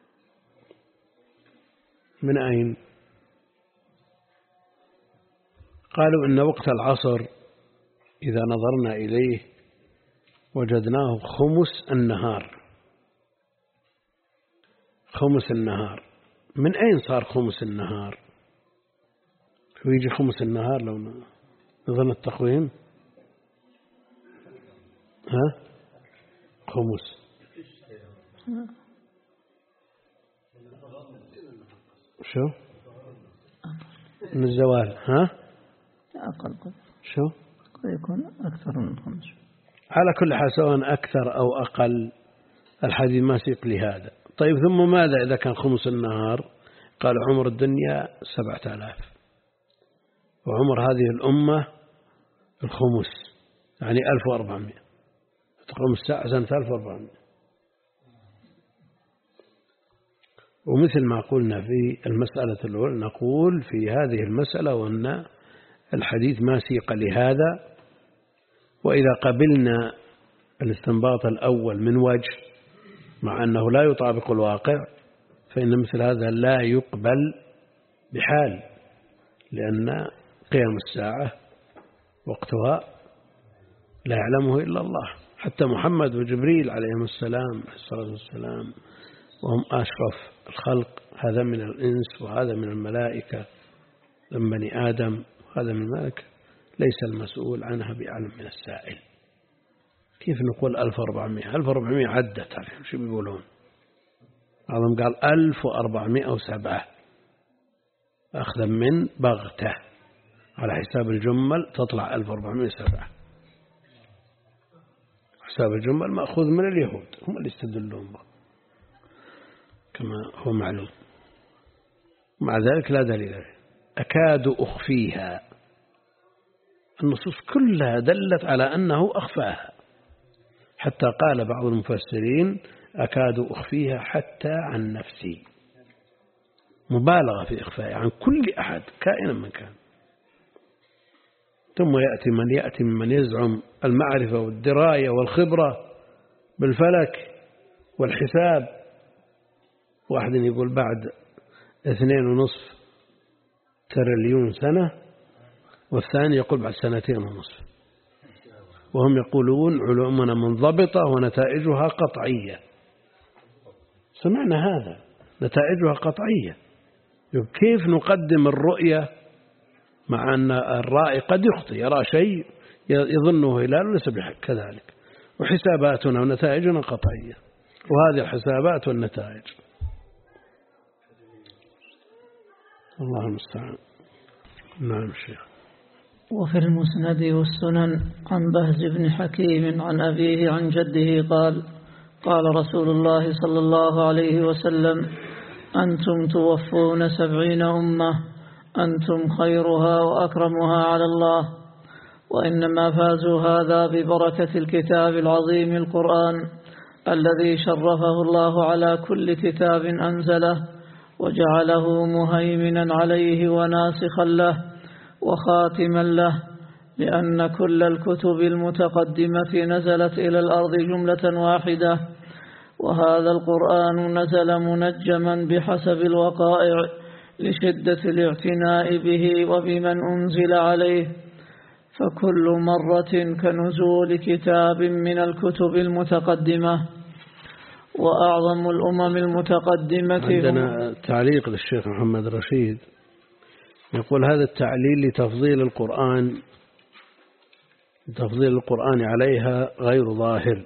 Speaker 1: من أين؟ قالوا إن وقت العصر إذا نظرنا إليه وجدناه خمس النهار. خمس النهار من أين صار خمس النهار؟ ويجي خمس النهار لو نظرنا التقويم، ها خمس شو من الزوال، ها
Speaker 3: أقل
Speaker 1: شو
Speaker 3: يكون أكثر من خمس.
Speaker 1: على كل حال سواء أكثر أو أقل الحديث ما سيق لهذا. طيب ثم ماذا إذا كان خمس النهار؟ قال عمر الدنيا سبعة آلاف، وعمر هذه الأمة الخمس يعني ألف وأربعمائة، تقوم الساعة سنة ألف وأربعمائة. ومثل ما قلنا في المسألة الأولى نقول في هذه المسألة وأن الحديث ما سيق لهذا. وإذا قبلنا الاستنباط الأول من وجه مع أنه لا يطابق الواقع، فإن مثل هذا لا يقبل بحال، لأن قيام الساعة وقتها لا يعلمه إلا الله. حتى محمد وجبريل عليهم السلام الصلاة والسلام وهم أشرف الخلق، هذا من الإنس وهذا من الملائكة من بني آدم وهذا من الملائكة، ليس المسؤول عنها بأعلم من السائل. كيف نقول ألف وأربعمائة؟ ألف وأربعمائة عدت عليهم شو بيقولون؟ بعضهم قال ألف وأربعمائة وسبعة أخذا من بغتة على حساب الجمل تطلع ألف وأربعمائة وسبعة. حساب الجمل مأخوذ من اليهود، هم اللي يستدلون به كما هو معلوم. مع ذلك لا دليل عليه. أكاد أخفيها، النصوص كلها دلت على أنه أخفاها، حتى قال بعض المفسرين أكاد أخفيها حتى عن نفسي، مبالغة في إخفائها عن كل أحد كائنا من كان. ثم يأتي من يأتي ممن يزعم المعرفة والدراية والخبرة بالفلك والحساب، واحد يقول بعد اثنين ونصف تريليون سنة، والثاني يقول بعد سنتين ونصف، وهم يقولون علومنا منضبطة ونتائجها قطعية. سمعنا هذا، نتائجها قطعية. كيف نقدم الرؤية مع أن الرائي قد يخطئ، يرى شيء يظنه هلال وليس كذلك، وحساباتنا ونتائجنا قطعية، وهذه الحسابات والنتائج الله المستعان. نعم الشيخ.
Speaker 3: وفي المسند والسنن عن بهز بن حكيم عن أبيه عن جده قال قال رسول الله صلى الله عليه وسلم: أنتم توفون سبعين أمة، أنتم خيرها وأكرمها على الله، وإنما فازوا هذا ببركة الكتاب العظيم القرآن الذي شرفه الله على كل كتاب أنزله وجعله مهيمنا عليه وناسخا له وخاتما له، لأن كل الكتب المتقدمة نزلت إلى الأرض جملة واحدة، وهذا القرآن نزل منجما بحسب الوقائع لشدة الاعتناء به وبمن أنزل عليه، فكل مرة كنزول كتاب من الكتب المتقدمة. وأعظم الأمم المتقدمة
Speaker 1: عندنا تعليق للشيخ محمد رشيد يقول: هذا التعليل لتفضيل القرآن تفضيل القرآن عليها غير ظاهر،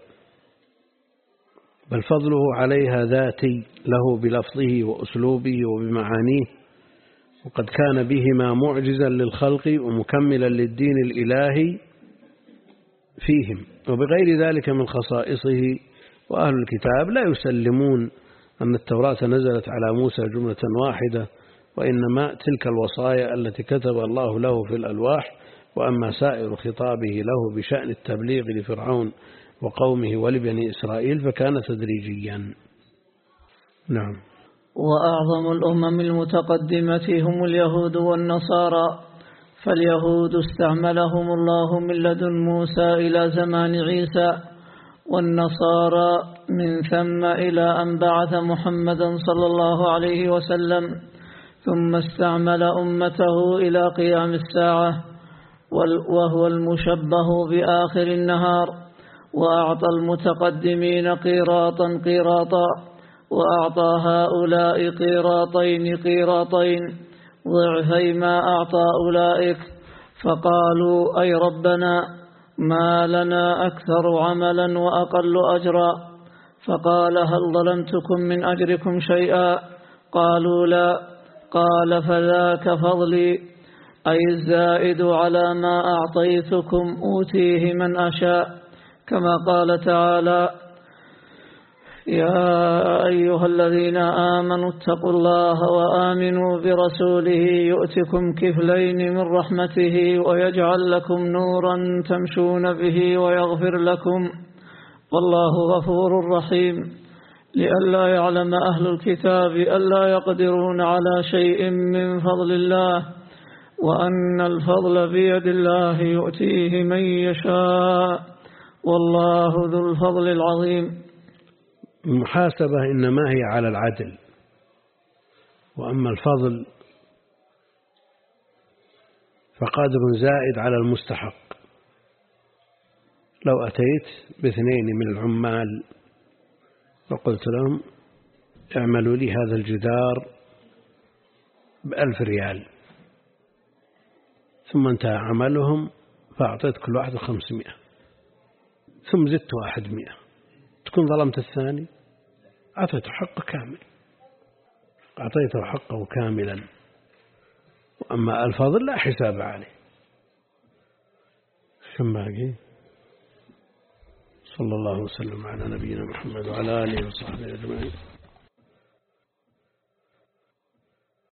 Speaker 1: بل فضله عليها ذاتي له بلفظه وأسلوبه وبمعانيه، وقد كان بهما معجزا للخلق ومكملا للدين الإلهي فيهم، وبغير ذلك من خصائصه. وأهل الكتاب لا يسلمون أن التوراة نزلت على موسى جملة واحدة، وإنما تلك الوصايا التي كتب الله له في الألواح، وأما سائر خطابه له بشأن التبليغ لفرعون وقومه ولبني إسرائيل فكان تدريجيا. نعم.
Speaker 3: وأعظم الأمم المتقدمة هم اليهود والنصارى، فاليهود استعملهم الله من لدن موسى إلى زمان عيسى، والنصارى من ثم إلى أن بعث محمدا صلى الله عليه وسلم، ثم استعمل أمته إلى قيام الساعة، وهو المشبه بآخر النهار، وأعطى المتقدمين قيراطا قيراطا، وأعطى هؤلاء قيراطين قيراطين ضعفي ما أعطى أولئك، فقالوا: أي ربنا، ما لنا أكثر عملا وأقل أجرا. فقال: هل ظلمتكم من أجركم شيئا؟ قالوا: لا. قال: فذاك فضلي، أي الزائد على ما أعطيتكم أوتيه من أشاء، كما قال تعالى: يا أيها الذين آمنوا اتقوا الله وآمنوا برسوله يؤتكم كفلين من رحمته ويجعل لكم نورا تمشون به ويغفر لكم، والله غفور رحيم. لئلا يعلم أهل الكتاب ألا يقدرون على شيء من فضل الله، وأن الفضل بيد الله يؤتيه من يشاء، والله ذو الفضل العظيم.
Speaker 1: المحاسبة إنما هي على العدل، وأما الفضل فقدر زائد على المستحق. لو أتيت باثنين من العمال وقلت لهم: اعملوا لي هذا الجدار بألف ريال، ثم انتهى عملهم فأعطيت كل واحد خمسمائة، ثم زدت واحد مئة، تكون ظلمت الثاني؟ أعطيته حقه كامل، أعطيته حقه كاملا. وأما الفضل لا حساب عليه. كم باقي؟ صلى الله وسلم على نبينا محمد وعلى آله وصحبه أجمعين.